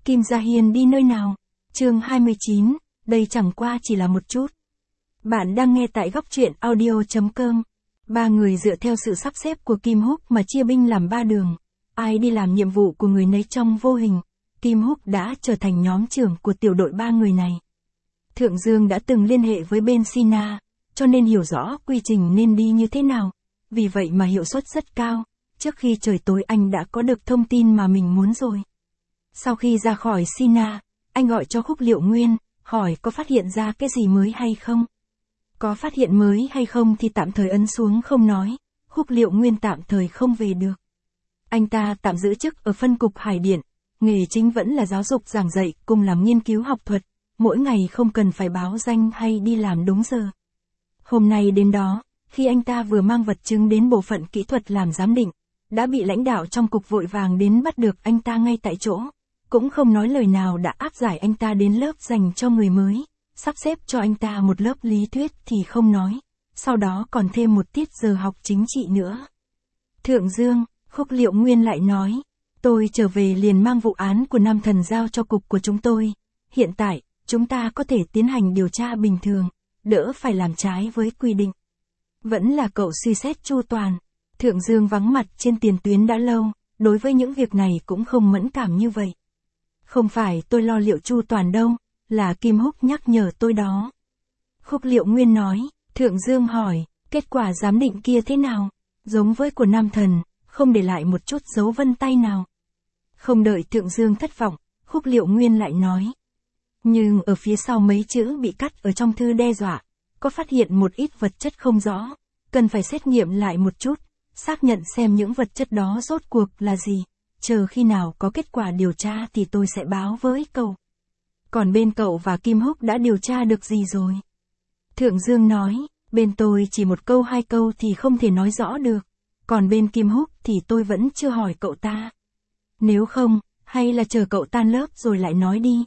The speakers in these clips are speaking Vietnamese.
Kim Gia Hiên đi nơi nào? Chương 29, đây chẳng qua chỉ là một chút. Bạn đang nghe tại góc truyện audio.com. Ba người dựa theo sự sắp xếp của Kim Húc mà chia binh làm ba đường. Ai đi làm nhiệm vụ của người nấy trong vô hình. Kim Húc đã trở thành nhóm trưởng của tiểu đội ba người này. Thượng Dương đã từng liên hệ với bên Sina, cho nên hiểu rõ quy trình nên đi như thế nào. Vì vậy mà hiệu suất rất cao. Trước khi trời tối anh đã có được thông tin mà mình muốn rồi. Sau khi ra khỏi Sina, anh gọi cho Khúc Liệu Nguyên, hỏi có phát hiện ra cái gì mới hay không. Có phát hiện mới hay không thì tạm thời ấn xuống không nói, Khúc Liệu Nguyên tạm thời không về được. Anh ta tạm giữ chức ở phân cục Hải Điện, nghề chính vẫn là giáo dục giảng dạy cùng làm nghiên cứu học thuật, mỗi ngày không cần phải báo danh hay đi làm đúng giờ. Hôm nay đến đó, khi anh ta vừa mang vật chứng đến bộ phận kỹ thuật làm giám định, đã bị lãnh đạo trong cục vội vàng đến bắt được anh ta ngay tại chỗ, cũng không nói lời nào đã áp giải anh ta đến lớp dành cho người mới, sắp xếp cho anh ta một lớp lý thuyết thì không nói, sau đó còn thêm một tiết giờ học chính trị nữa. Thượng Dương, Khúc Liệu Nguyên lại nói, tôi trở về liền mang vụ án của Nam Thần giao cho cục của chúng tôi, hiện tại, chúng ta có thể tiến hành điều tra bình thường, đỡ phải làm trái với quy định. Vẫn là cậu suy xét chu toàn. Thượng Dương vắng mặt trên tiền tuyến đã lâu, đối với những việc này cũng không mẫn cảm như vậy. Không phải tôi lo liệu chu toàn đâu, là Kim Húc nhắc nhở tôi đó. Khúc Liệu Nguyên nói, Thượng Dương hỏi, kết quả giám định kia thế nào? Giống với của Nam Thần, không để lại một chút dấu vân tay nào. Không đợi Thượng Dương thất vọng, Khúc Liệu Nguyên lại nói. Nhưng ở phía sau mấy chữ bị cắt ở trong thư đe dọa, có phát hiện một ít vật chất không rõ, cần phải xét nghiệm lại một chút, xác nhận xem những vật chất đó rốt cuộc là gì, chờ khi nào có kết quả điều tra thì tôi sẽ báo với cậu. Còn bên cậu và Kim Húc đã điều tra được gì rồi? Thượng Dương nói, bên tôi chỉ một câu hai câu thì không thể nói rõ được, còn bên Kim Húc thì tôi vẫn chưa hỏi cậu ta. Nếu không, hay là chờ cậu tan lớp rồi lại nói đi.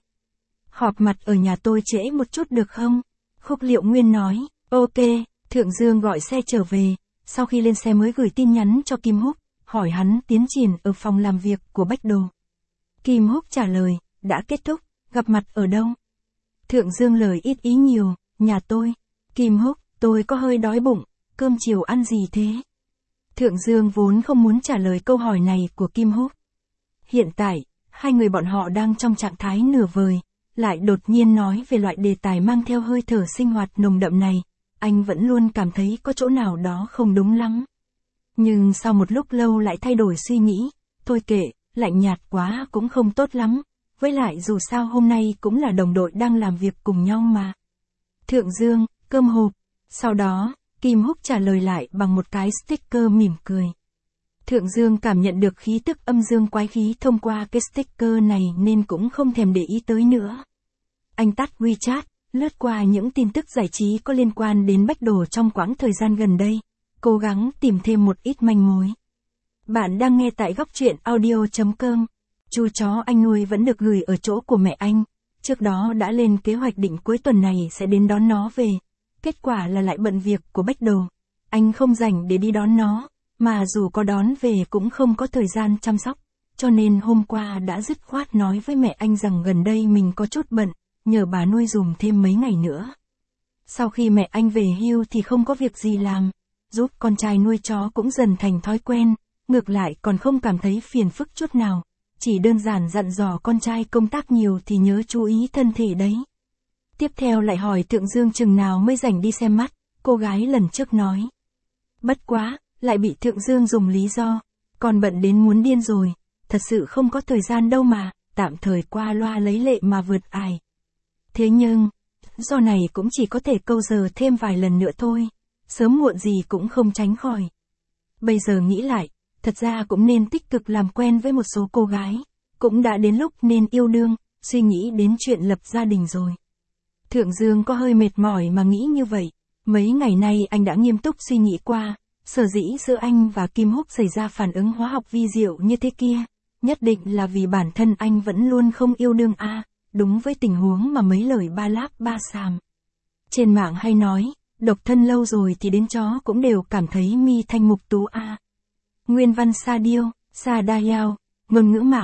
Họp mặt ở nhà tôi trễ một chút được không? Khúc Liệu Nguyên nói, ok. Thượng Dương gọi xe trở về, sau khi lên xe mới gửi tin nhắn cho Kim Húc, hỏi hắn tiến triển ở phòng làm việc của Bách Đồ. Kim Húc trả lời, đã kết thúc, gặp mặt ở đâu? Thượng Dương lời ít ý nhiều, nhà tôi. Kim Húc, tôi có hơi đói bụng, cơm chiều ăn gì thế? Thượng Dương vốn không muốn trả lời câu hỏi này của Kim Húc. Hiện tại, hai người bọn họ đang trong trạng thái nửa vời, lại đột nhiên nói về loại đề tài mang theo hơi thở sinh hoạt nồng đậm này. Anh vẫn luôn cảm thấy có chỗ nào đó không đúng lắm. Nhưng sau một lúc lâu lại thay đổi suy nghĩ, thôi kệ, lạnh nhạt quá cũng không tốt lắm, với lại dù sao hôm nay cũng là đồng đội đang làm việc cùng nhau mà. Thượng Dương, cơm hộp. Sau đó, Kim Húc trả lời lại bằng một cái sticker mỉm cười. Thượng Dương cảm nhận được khí tức âm dương quái khí thông qua cái sticker này nên cũng không thèm để ý tới nữa. Anh tắt WeChat, lướt qua những tin tức giải trí có liên quan đến Bách Đồ trong quãng thời gian gần đây, cố gắng tìm thêm một ít manh mối. Bạn đang nghe tại góc truyện audio.com. Chú chó anh nuôi vẫn được gửi ở chỗ của mẹ anh, trước đó đã lên kế hoạch định cuối tuần này sẽ đến đón nó về. Kết quả là lại bận việc của Bách Đồ. Anh không rảnh để đi đón nó, mà dù có đón về cũng không có thời gian chăm sóc, cho nên hôm qua đã dứt khoát nói với mẹ anh rằng gần đây mình có chút bận, nhờ bà nuôi dùm thêm mấy ngày nữa. Sau khi mẹ anh về hưu thì không có việc gì làm, giúp con trai nuôi chó cũng dần thành thói quen, ngược lại còn không cảm thấy phiền phức chút nào, chỉ đơn giản dặn dò con trai công tác nhiều thì nhớ chú ý thân thể đấy. Tiếp theo lại hỏi Thượng Dương chừng nào mới rảnh đi xem mắt, cô gái lần trước nói. Bất quá, lại bị Thượng Dương dùng lý do, còn bận đến muốn điên rồi, thật sự không có thời gian đâu mà, tạm thời qua loa lấy lệ mà vượt ải. Thế nhưng, do này cũng chỉ có thể câu giờ thêm vài lần nữa thôi, sớm muộn gì cũng không tránh khỏi. Bây giờ nghĩ lại, thật ra cũng nên tích cực làm quen với một số cô gái, cũng đã đến lúc nên yêu đương, suy nghĩ đến chuyện lập gia đình rồi. Thượng Dương có hơi mệt mỏi mà nghĩ như vậy, mấy ngày nay anh đã nghiêm túc suy nghĩ qua, sở dĩ giữa anh và Kim Húc xảy ra phản ứng hóa học vi diệu như thế kia, nhất định là vì bản thân anh vẫn luôn không yêu đương đúng với tình huống mà mấy lời ba láp ba xàm. Trên mạng hay nói, độc thân lâu rồi thì đến chó cũng đều cảm thấy mi thanh mục tú Nguyên văn Sa Điêu, Sa Đa Yao, ngôn ngữ mạng,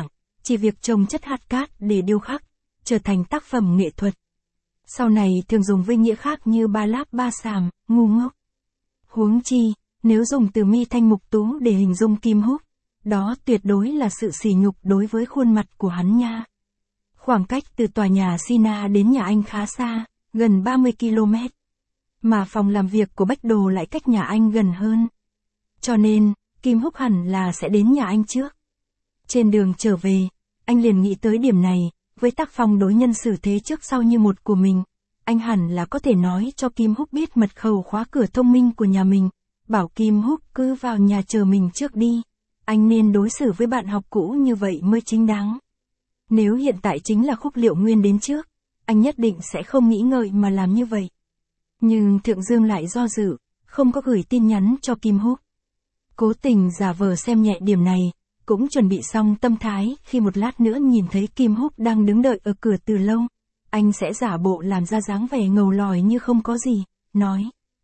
chỉ việc trồng chất hạt cát để điêu khắc, trở thành tác phẩm nghệ thuật. Sau này thường dùng với nghĩa khác như ba láp ba xàm, ngu ngốc. Huống chi, nếu dùng từ mi thanh mục tú để hình dung Kim Húc, đó tuyệt đối là sự sỉ nhục đối với khuôn mặt của hắn nha. Khoảng cách từ tòa nhà Sina đến nhà anh khá xa, gần 30 km. Mà phòng làm việc của Bách Đồ lại cách nhà anh gần hơn. Cho nên, Kim Húc hẳn là sẽ đến nhà anh trước. Trên đường trở về, anh liền nghĩ tới điểm này, với tác phong đối nhân xử thế trước sau như một của mình, anh hẳn là có thể nói cho Kim Húc biết mật khẩu khóa cửa thông minh của nhà mình, bảo Kim Húc cứ vào nhà chờ mình trước đi. Anh nên đối xử với bạn học cũ như vậy mới chính đáng. Nếu hiện tại chính là Khúc Liệu Nguyên đến trước, anh nhất định sẽ không nghĩ ngợi mà làm như vậy. Nhưng Thượng Dương lại do dự, không có gửi tin nhắn cho Kim Húc. Cố tình giả vờ xem nhẹ điểm này, cũng chuẩn bị xong tâm thái khi một lát nữa nhìn thấy Kim Húc đang đứng đợi ở cửa từ lâu. Anh sẽ giả bộ làm ra dáng vẻ ngầu lòi như không có gì, nói.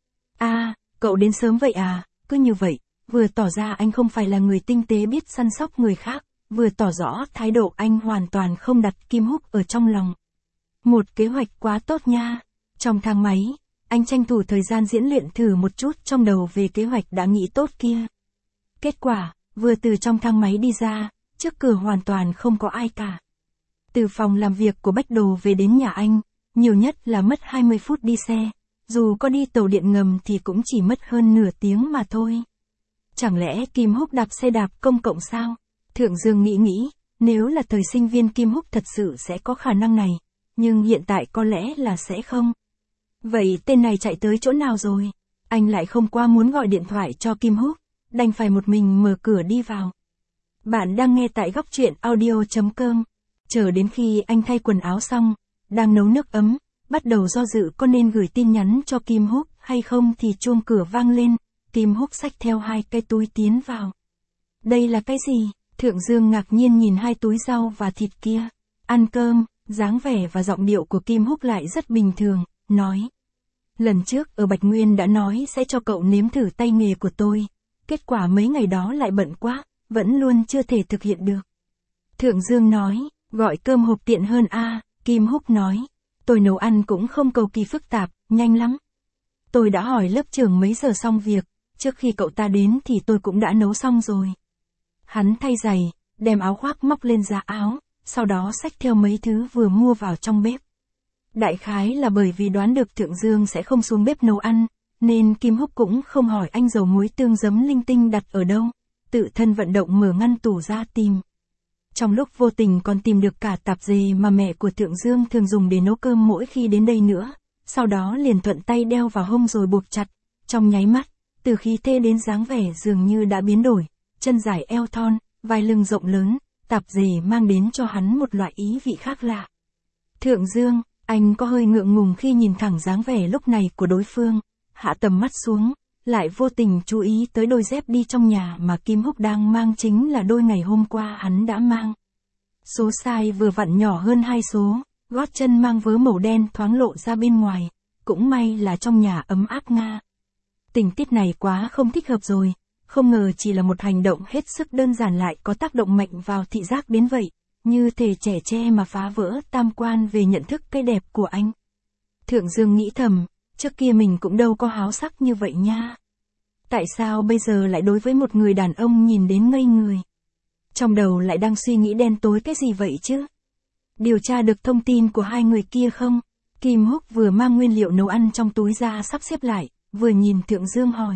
Cậu đến sớm vậy à, cứ như vậy, vừa tỏ ra anh không phải là người tinh tế biết săn sóc người khác, vừa tỏ rõ thái độ anh hoàn toàn không đặt Kim Húc ở trong lòng. Một kế hoạch quá tốt nha. Trong thang máy, anh tranh thủ thời gian diễn luyện thử một chút trong đầu về kế hoạch đã nghĩ tốt kia. Kết quả, vừa từ trong thang máy đi ra, trước cửa hoàn toàn không có ai cả. Từ phòng làm việc của Bách Đồ về đến nhà anh, nhiều nhất là mất 20 phút đi xe, dù có đi tàu điện ngầm thì cũng chỉ mất hơn nửa tiếng mà thôi. Chẳng lẽ Kim Húc đạp xe đạp công cộng sao? Thượng Dương nghĩ, nếu là thời sinh viên Kim Húc thật sự sẽ có khả năng này, nhưng hiện tại có lẽ là sẽ không. Vậy tên này chạy tới chỗ nào rồi? Anh lại không qua muốn gọi điện thoại cho Kim Húc, đành phải một mình mở cửa đi vào. Bạn đang nghe tại góc truyện audio.com. Chờ đến khi anh thay quần áo xong, đang nấu nước ấm, bắt đầu do dự có nên gửi tin nhắn cho Kim Húc hay không thì chuông cửa vang lên, Kim Húc xách theo 2 cái túi tiến vào. Đây là cái gì? Thượng Dương ngạc nhiên nhìn 2 túi rau và thịt kia. Ăn cơm, dáng vẻ và giọng điệu của Kim Húc lại rất bình thường, nói. Lần trước ở Bạch Nguyên đã nói sẽ cho cậu nếm thử tay nghề của tôi, kết quả mấy ngày đó lại bận quá, vẫn luôn chưa thể thực hiện được. Thượng Dương nói, gọi cơm hộp tiện hơn a. Kim Húc nói, tôi nấu ăn cũng không cầu kỳ phức tạp, nhanh lắm. Tôi đã hỏi lớp trưởng mấy giờ xong việc, trước khi cậu ta đến thì tôi cũng đã nấu xong rồi. Hắn thay giày, đem áo khoác móc lên giá áo, sau đó xách theo mấy thứ vừa mua vào trong bếp. Đại khái là bởi vì đoán được Thượng Dương sẽ không xuống bếp nấu ăn, nên Kim Húc cũng không hỏi anh dầu muối tương giấm linh tinh đặt ở đâu, tự thân vận động mở ngăn tủ ra tìm. Trong lúc vô tình còn tìm được cả tạp dề mà mẹ của Thượng Dương thường dùng để nấu cơm mỗi khi đến đây nữa, sau đó liền thuận tay đeo vào hông rồi buộc chặt, trong nháy mắt, từ khí thế đến dáng vẻ dường như đã biến đổi, chân dài eo thon, vai lưng rộng lớn, tạp dề mang đến cho hắn một loại ý vị khác lạ. Thượng Dương, anh có hơi ngượng ngùng khi nhìn thẳng dáng vẻ lúc này của đối phương, hạ tầm mắt xuống, lại vô tình chú ý tới đôi dép đi trong nhà mà Kim Húc đang mang chính là đôi ngày hôm qua hắn đã mang. Số size vừa vặn nhỏ hơn 2 số, gót chân mang vớ màu đen thoáng lộ ra bên ngoài, cũng may là trong nhà ấm áp nga. Tình tiết này quá không thích hợp rồi, không ngờ chỉ là một hành động hết sức đơn giản lại có tác động mạnh vào thị giác đến vậy, như thể trẻ tre mà phá vỡ tam quan về nhận thức cái đẹp của anh. Thượng Dương nghĩ thầm, trước kia mình cũng đâu có háo sắc như vậy nha. Tại sao bây giờ lại đối với một người đàn ông nhìn đến ngây người? Trong đầu lại đang suy nghĩ đen tối cái gì vậy chứ? Điều tra được thông tin của 2 người kia không? Kim Húc vừa mang nguyên liệu nấu ăn trong túi ra sắp xếp lại, vừa nhìn Thượng Dương hỏi.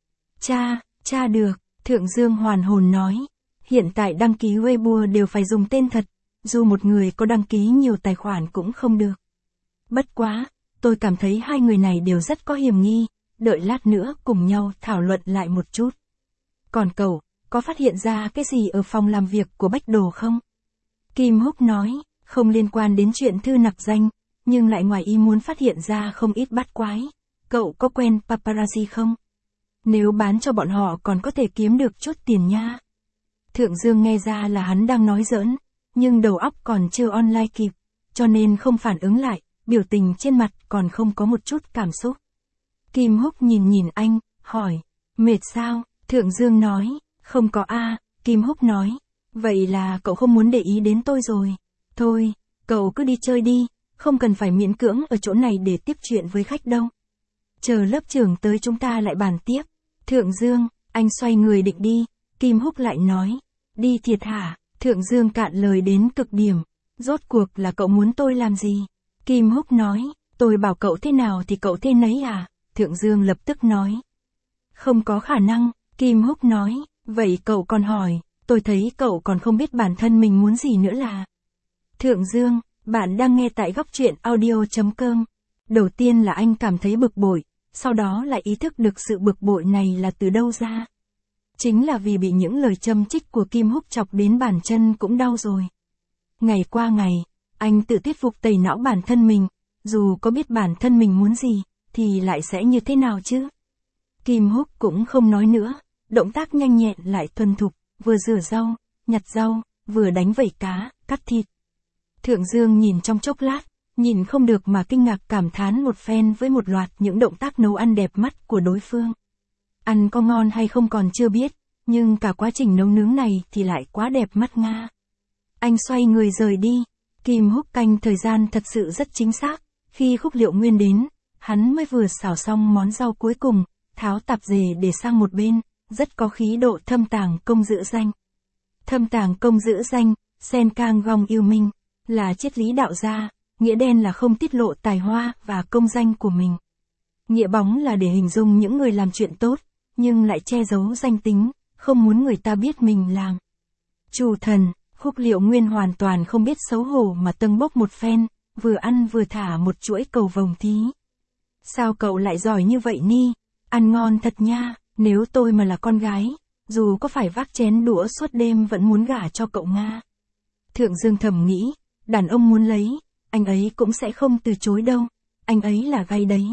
Tra được, Thượng Dương hoàn hồn nói. Hiện tại đăng ký Weibo đều phải dùng tên thật, dù một người có đăng ký nhiều tài khoản cũng không được. Bất quá, tôi cảm thấy 2 người này đều rất có hiểm nghi, đợi lát nữa cùng nhau thảo luận lại một chút. Còn cậu, có phát hiện ra cái gì ở phòng làm việc của Bách Đồ không? Kim Húc nói, không liên quan đến chuyện thư nặc danh, nhưng lại ngoài ý muốn phát hiện ra không ít bát quái. Cậu có quen paparazzi không? Nếu bán cho bọn họ còn có thể kiếm được chút tiền nha. Thượng Dương nghe ra là hắn đang nói giỡn, nhưng đầu óc còn chưa online kịp, cho nên không phản ứng lại, biểu tình trên mặt còn không có một chút cảm xúc. Kim Húc nhìn anh, hỏi, mệt sao? Thượng Dương nói, không có a. Kim Húc nói, Vậy là cậu không muốn để ý đến tôi rồi. Thôi, cậu cứ đi chơi đi, không cần phải miễn cưỡng ở chỗ này để tiếp chuyện với khách đâu. Chờ lớp trưởng tới chúng ta lại bàn tiếp. Thượng Dương, anh xoay người định đi, Kim Húc lại nói. Đi thiệt hả? Thượng Dương cạn lời đến cực điểm. Rốt cuộc là cậu muốn tôi làm gì? Kim Húc nói, tôi bảo cậu thế nào thì cậu thế nấy à? Thượng Dương lập tức nói. Không có khả năng, Kim Húc nói, vậy cậu còn hỏi, tôi thấy cậu còn không biết bản thân mình muốn gì nữa là. Thượng Dương, bạn đang nghe tại góc truyện audio.com. Đầu tiên là anh cảm thấy bực bội, sau đó lại ý thức được sự bực bội này là từ đâu ra. Chính là vì bị những lời châm chích của Kim Húc chọc đến bàn chân cũng đau rồi. Ngày qua ngày, anh tự thuyết phục tẩy não bản thân mình, dù có biết bản thân mình muốn gì, thì lại sẽ như thế nào chứ? Kim Húc cũng không nói nữa, động tác nhanh nhẹn lại thuần thục, vừa rửa rau, nhặt rau, vừa đánh vẩy cá, cắt thịt. Thượng Dương nhìn trong chốc lát, nhìn không được mà kinh ngạc cảm thán một phen với một loạt những động tác nấu ăn đẹp mắt của đối phương. Ăn có ngon hay không còn chưa biết, nhưng cả quá trình nấu nướng này thì lại quá đẹp mắt nga. Anh xoay người rời đi, Kim Húc canh thời gian thật sự rất chính xác, khi Khúc Liệu Nguyên đến, hắn mới vừa xào xong món rau cuối cùng, tháo tạp dề để sang một bên, rất có khí độ thâm tàng công giữ danh. Thâm tàng công giữ danh, sen cang gong yêu minh, là triết lý đạo gia, nghĩa đen là không tiết lộ tài hoa và công danh của mình. Nghĩa bóng là để hình dung những người làm chuyện tốt, nhưng lại che giấu danh tính, không muốn người ta biết mình làm. Chủ thần, Khúc Liệu Nguyên hoàn toàn không biết xấu hổ mà tâng bốc một phen, vừa ăn vừa thả một chuỗi cầu vồng thí. Sao cậu lại giỏi như vậy ni? Ăn ngon thật nha, nếu tôi mà là con gái, dù có phải vác chén đũa suốt đêm vẫn muốn gả cho cậu Nga. Thượng Dương thầm nghĩ, đàn ông muốn lấy, anh ấy cũng sẽ không từ chối đâu, anh ấy là gay đấy.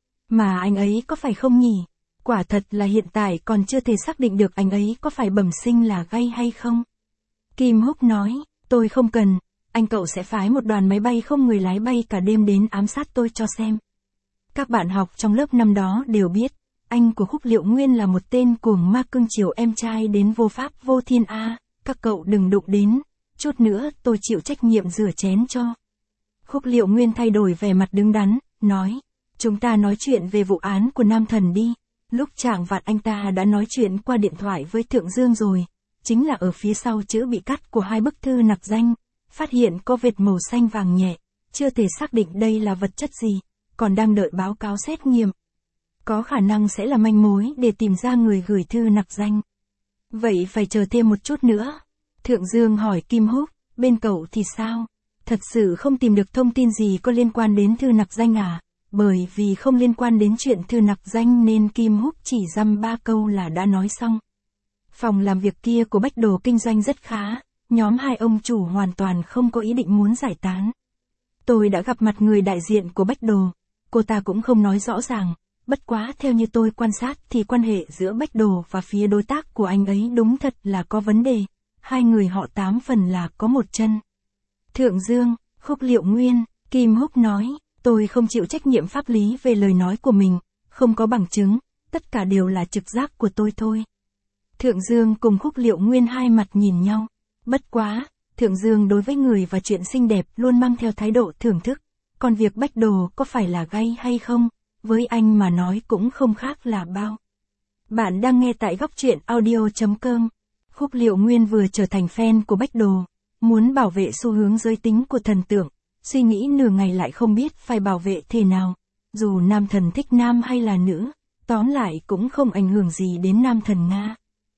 Mà anh ấy có phải không nhỉ? Quả thật là hiện tại còn chưa thể xác định được anh ấy có phải bẩm sinh là gay hay không. Kim Húc nói, tôi không cần, anh cậu sẽ phái một đoàn máy bay không người lái bay cả đêm đến ám sát tôi cho xem. Các bạn học trong lớp năm đó đều biết, anh của Khúc Liệu Nguyên là một tên cuồng ma cưng chiều em trai đến vô pháp vô thiên a, các cậu đừng đụng đến, chút nữa tôi chịu trách nhiệm rửa chén cho. Khúc Liệu Nguyên thay đổi vẻ mặt đứng đắn, nói, chúng ta nói chuyện về vụ án của Nam Thần đi. Lúc chạng vạn anh ta đã nói chuyện qua điện thoại với Thượng Dương rồi, chính là ở phía sau chữ bị cắt của hai bức thư nặc danh, phát hiện có vệt màu xanh vàng nhẹ, chưa thể xác định đây là vật chất gì, còn đang đợi báo cáo xét nghiệm. Có khả năng sẽ là manh mối để tìm ra người gửi thư nặc danh. Vậy phải chờ thêm một chút nữa. Thượng Dương hỏi Kim Húc, bên cậu thì sao? Thật sự không tìm được thông tin gì có liên quan đến thư nặc danh à? Bởi vì không liên quan đến chuyện thư nặc danh nên Kim Húc chỉ dăm 3 câu là đã nói xong. Phòng làm việc kia của Bách Đồ kinh doanh rất khá, nhóm hai ông chủ hoàn toàn không có ý định muốn giải tán. Tôi đã gặp mặt người đại diện của Bách Đồ, cô ta cũng không nói rõ ràng, bất quá theo như tôi quan sát thì quan hệ giữa Bách Đồ và phía đối tác của anh ấy đúng thật là có vấn đề, hai người họ 8 phần là có một chân. Thượng Dương, Khúc Liệu Nguyên, Kim Húc nói, tôi không chịu trách nhiệm pháp lý về lời nói của mình, không có bằng chứng, tất cả đều là trực giác của tôi thôi. Thượng Dương cùng Khúc Liệu Nguyên hai mặt nhìn nhau, bất quá, Thượng Dương đối với người và chuyện xinh đẹp luôn mang theo thái độ thưởng thức, còn việc Bách Đồ có phải là gay hay không, với anh mà nói cũng không khác là bao. Bạn đang nghe tại góc truyện audio.com. Khúc Liệu Nguyên vừa trở thành fan của Bách Đồ, muốn bảo vệ xu hướng giới tính của thần tượng, suy nghĩ nửa ngày lại không biết phải bảo vệ thế nào, dù nam thần thích nam hay là nữ, tóm lại cũng không ảnh hưởng gì đến nam thần Nga.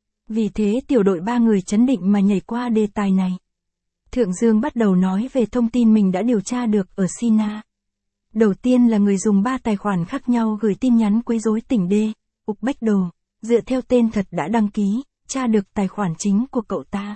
Vì thế tiểu đội 3 người chấn định mà nhảy qua đề tài này. Thượng Dương bắt đầu nói về thông tin mình đã điều tra được ở Sina. Đầu tiên là người dùng 3 tài khoản khác nhau gửi tin nhắn quấy rối tỉnh D, Ục Bách Đồ, dựa theo tên thật đã đăng ký, tra được tài khoản chính của cậu ta.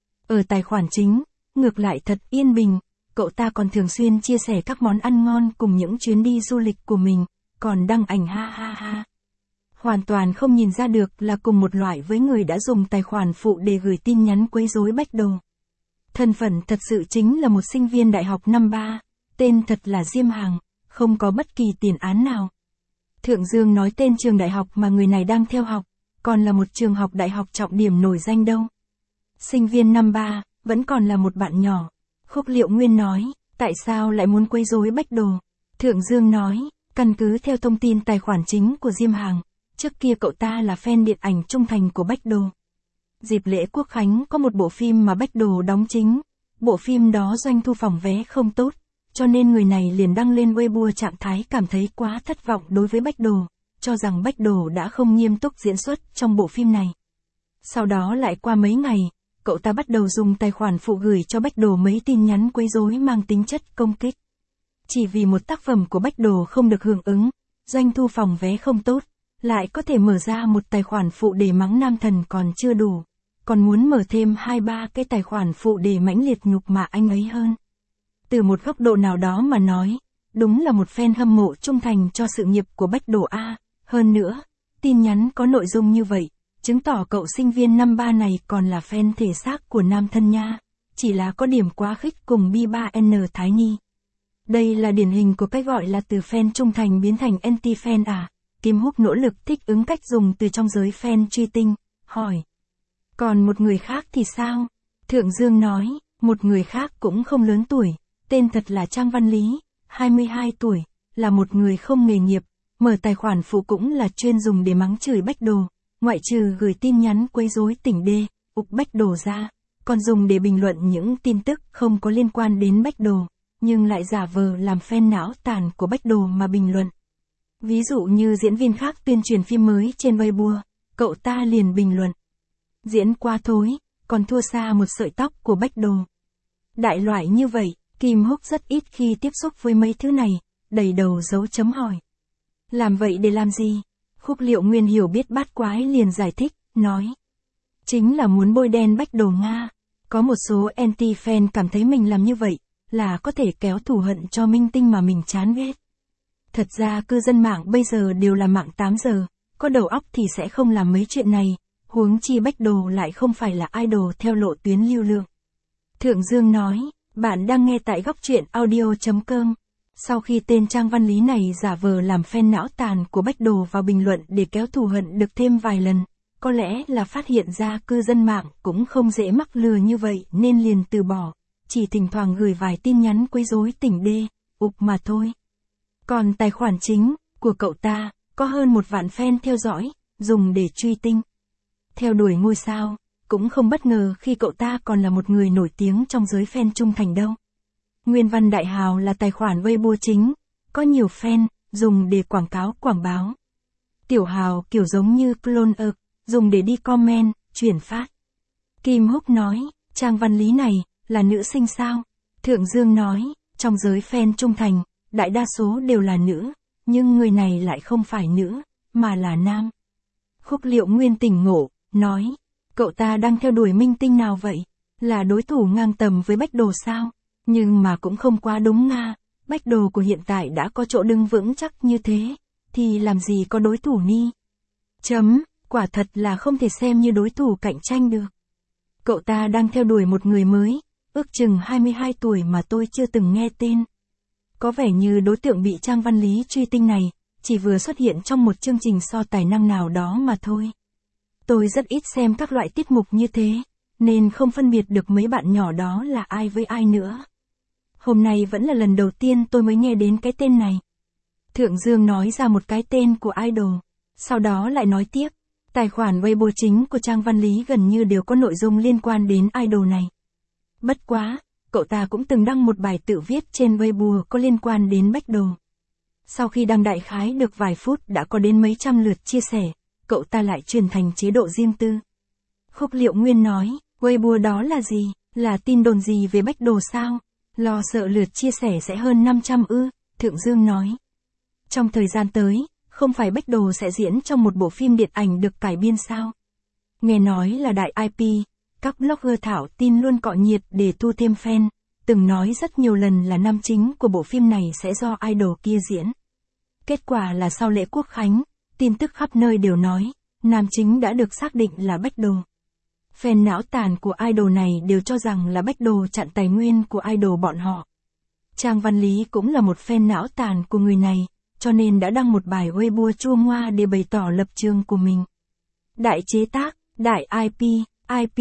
Ở tài khoản chính, ngược lại thật yên bình, cậu ta còn thường xuyên chia sẻ các món ăn ngon cùng những chuyến đi du lịch của mình, còn đăng ảnh ha ha ha. Hoàn toàn không nhìn ra được là cùng một loại với người đã dùng tài khoản phụ để gửi tin nhắn quấy rối Bách Đồ. Thân phận thật sự chính là một sinh viên đại học năm 3, tên thật là Diêm Hàng, không có bất kỳ tiền án nào. Thượng Dương nói tên trường đại học mà người này đang theo học, còn là một trường học đại học trọng điểm nổi danh đâu. Sinh viên năm 3, vẫn còn là một bạn nhỏ. Khúc Liệu Nguyên nói, tại sao lại muốn quấy rối Bách Đồ? Thượng Dương nói, căn cứ theo thông tin tài khoản chính của Diêm Hàng, trước kia cậu ta là fan điện ảnh trung thành của Bách Đồ. Dịp lễ Quốc Khánh có một bộ phim mà Bách Đồ đóng chính, bộ phim đó doanh thu phòng vé không tốt, cho nên người này liền đăng lên Weibo trạng thái cảm thấy quá thất vọng đối với Bách Đồ, cho rằng Bách Đồ đã không nghiêm túc diễn xuất trong bộ phim này. Sau đó lại qua mấy ngày, cậu ta bắt đầu dùng tài khoản phụ gửi cho Bách Đồ mấy tin nhắn quấy rối mang tính chất công kích. Chỉ vì một tác phẩm của Bách Đồ không được hưởng ứng, doanh thu phòng vé không tốt, lại có thể mở ra một tài khoản phụ để mắng nam thần còn chưa đủ, còn muốn mở thêm 2-3 cái tài khoản phụ để mãnh liệt nhục mạ anh ấy hơn. Từ một góc độ nào đó mà nói, đúng là một fan hâm mộ trung thành cho sự nghiệp của Bách Đồ A. Hơn nữa, tin nhắn có nội dung như vậy, chứng tỏ cậu sinh viên năm 3 này còn là fan thể xác của nam thân nha, chỉ là có điểm quá khích cùng B3N Thái Nhi. Đây là điển hình của cái gọi là từ fan trung thành biến thành anti-fan à? Kim Húc nỗ lực thích ứng cách dùng từ trong giới fan truy tinh, hỏi. Còn một người khác thì sao? Thượng Dương nói, một người khác cũng không lớn tuổi, tên thật là Trang Văn Lý, 22 tuổi, là một người không nghề nghiệp, mở tài khoản phụ cũng là chuyên dùng để mắng chửi Bách Đồ, ngoại trừ gửi tin nhắn quấy rối tỉnh đê, ục Bách Đồ ra, còn dùng để bình luận những tin tức không có liên quan đến Bách Đồ, nhưng lại giả vờ làm fan não tàn của Bách Đồ mà bình luận. Ví dụ như diễn viên khác tuyên truyền phim mới trên Weibo, cậu ta liền bình luận. Diễn quá thối, còn thua xa một sợi tóc của Bách Đồ. Đại loại như vậy, Kim Húc rất ít khi tiếp xúc với mấy thứ này, đầy đầu dấu chấm hỏi. Làm vậy để làm gì? Khúc Liệu Nguyên hiểu biết bát quái liền giải thích, nói. Chính là muốn bôi đen Bách Đồ Nga. Có một số anti-fan cảm thấy mình làm như vậy, là có thể kéo thù hận cho minh tinh mà mình chán ghét. Thật ra cư dân mạng bây giờ đều là mạng 8 giờ, có đầu óc thì sẽ không làm mấy chuyện này, huống chi Bách Đồ lại không phải là idol theo lộ tuyến lưu lượng. Thượng Dương nói, bạn đang nghe tại góc truyện audio.com. Sau khi tên Trang Văn Lý này giả vờ làm fan não tàn của Bách Đồ vào bình luận để kéo thù hận được thêm vài lần, có lẽ là phát hiện ra cư dân mạng cũng không dễ mắc lừa như vậy nên liền từ bỏ, chỉ thỉnh thoảng gửi vài tin nhắn quấy rối tỉnh đê, ục mà thôi. Còn tài khoản chính của cậu ta có hơn 1 vạn fan theo dõi, dùng để truy tinh. Theo đuổi ngôi sao, cũng không bất ngờ khi cậu ta còn là một người nổi tiếng trong giới fan trung thành đâu. Nguyên Văn Đại Hào là tài khoản Weibo chính, có nhiều fan, dùng để quảng báo. Tiểu Hào kiểu giống như clone dùng để đi comment, chuyển phát. Kim Húc nói, Trang Văn Lý này, là nữ sinh sao? Thượng Dương nói, trong giới fan trung thành, đại đa số đều là nữ, nhưng người này lại không phải nữ, mà là nam. Khúc Liệu Nguyên tỉnh ngộ, nói, cậu ta đang theo đuổi minh tinh nào vậy? Là đối thủ ngang tầm với Bách Đồ sao? Nhưng mà cũng không quá đúng nga, Bách Đồ của hiện tại đã có chỗ đứng vững chắc như thế, thì làm gì có đối thủ ni? Quả thật là không thể xem như đối thủ cạnh tranh được. Cậu ta đang theo đuổi một người mới, ước chừng 22 tuổi mà tôi chưa từng nghe tên. Có vẻ như đối tượng bị Trang Văn Lý truy tinh này, chỉ vừa xuất hiện trong một chương trình so tài năng nào đó mà thôi. Tôi rất ít xem các loại tiết mục như thế, nên không phân biệt được mấy bạn nhỏ đó là ai với ai nữa. Hôm nay vẫn là lần đầu tiên tôi mới nghe đến cái tên này. Thượng Dương nói ra một cái tên của idol, sau đó lại nói tiếp, tài khoản Weibo chính của Trang Văn Lý gần như đều có nội dung liên quan đến idol này. Bất quá, cậu ta cũng từng đăng một bài tự viết trên Weibo có liên quan đến Bách Đồ. Sau khi đăng đại khái được vài phút đã có đến mấy trăm lượt chia sẻ, cậu ta lại chuyển thành chế độ riêng tư. Khúc Liệu Nguyên nói, Weibo đó là gì? Là tin đồn gì về Bách Đồ sao? Lo sợ lượt chia sẻ sẽ hơn 500 ư? Thượng Dương nói. Trong thời gian tới, không phải Bách Đồ sẽ diễn trong một bộ phim điện ảnh được cải biên sao? Nghe nói là đại IP, các blogger thảo tin luôn cọ nhiệt để thu thêm fan, từng nói rất nhiều lần là nam chính của bộ phim này sẽ do idol kia diễn. Kết quả là sau lễ Quốc Khánh, tin tức khắp nơi đều nói, nam chính đã được xác định là Bách Đồ. Fan não tàn của idol này đều cho rằng là Bách Đồ chặn tài nguyên của idol bọn họ. Trang Văn Lý cũng là một fan não tàn của người này, cho nên đã đăng một bài Weibo chua ngoa để bày tỏ lập trường của mình. Đại chế tác, đại IP,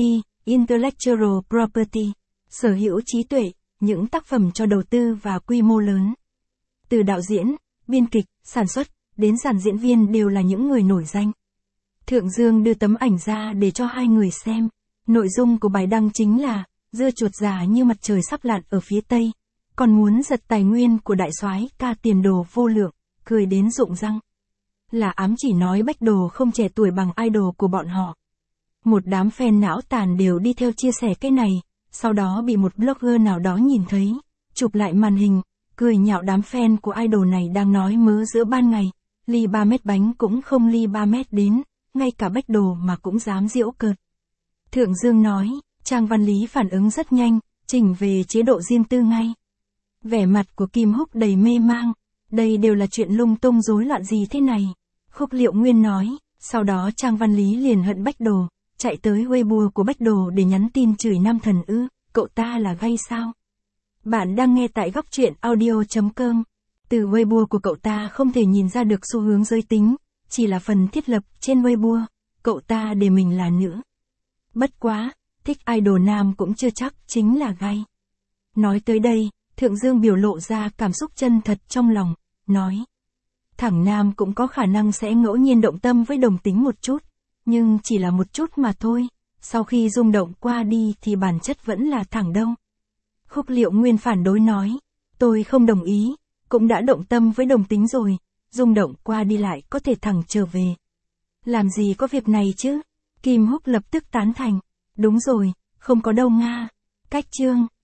Intellectual Property, sở hữu trí tuệ, những tác phẩm cho đầu tư và quy mô lớn. Từ đạo diễn, biên kịch, sản xuất, đến dàn diễn viên đều là những người nổi danh. Thượng Dương đưa tấm ảnh ra để cho hai người xem. Nội dung của bài đăng chính là, dưa chuột già như mặt trời sắp lặn ở phía Tây, còn muốn giật tài nguyên của đại soái ca tiền đồ vô lượng, cười đến rụng răng. Là ám chỉ nói Bách Đồ không trẻ tuổi bằng idol của bọn họ. Một đám fan não tàn đều đi theo chia sẻ cái này, sau đó bị một blogger nào đó nhìn thấy, chụp lại màn hình, cười nhạo đám fan của idol này đang nói mớ giữa ban ngày, ly 3 mét bánh cũng không ly 3 mét đến, ngay cả Bách Đồ mà cũng dám giễu cợt. Thượng Dương nói, Trang Văn Lý phản ứng rất nhanh, chỉnh về chế độ riêng tư ngay. Vẻ mặt của Kim Húc đầy mê mang, đây đều là chuyện lung tung rối loạn gì thế này. Khúc Liệu Nguyên nói, sau đó Trang Văn Lý liền hận Bách Đồ, chạy tới Weibo của Bách Đồ để nhắn tin chửi nam thần cậu ta là gay sao? Bạn đang nghe tại góc truyện audio.com. Từ Weibo của cậu ta không thể nhìn ra được xu hướng giới tính, chỉ là phần thiết lập trên Weibo, cậu ta để mình là nữ. Bất quá, thích idol nam cũng chưa chắc chính là gay. Nói tới đây, Thượng Dương biểu lộ ra cảm xúc chân thật trong lòng, nói. Thẳng nam cũng có khả năng sẽ ngẫu nhiên động tâm với đồng tính một chút, nhưng chỉ là một chút mà thôi, sau khi rung động qua đi thì bản chất vẫn là thẳng đâu. Khúc Liệu Nguyên phản đối nói, tôi không đồng ý, cũng đã động tâm với đồng tính rồi, rung động qua đi lại có thể thẳng trở về. Làm gì có việc này chứ? Kim Húc lập tức tán thành, đúng rồi, không có đâu Nga. Cách chương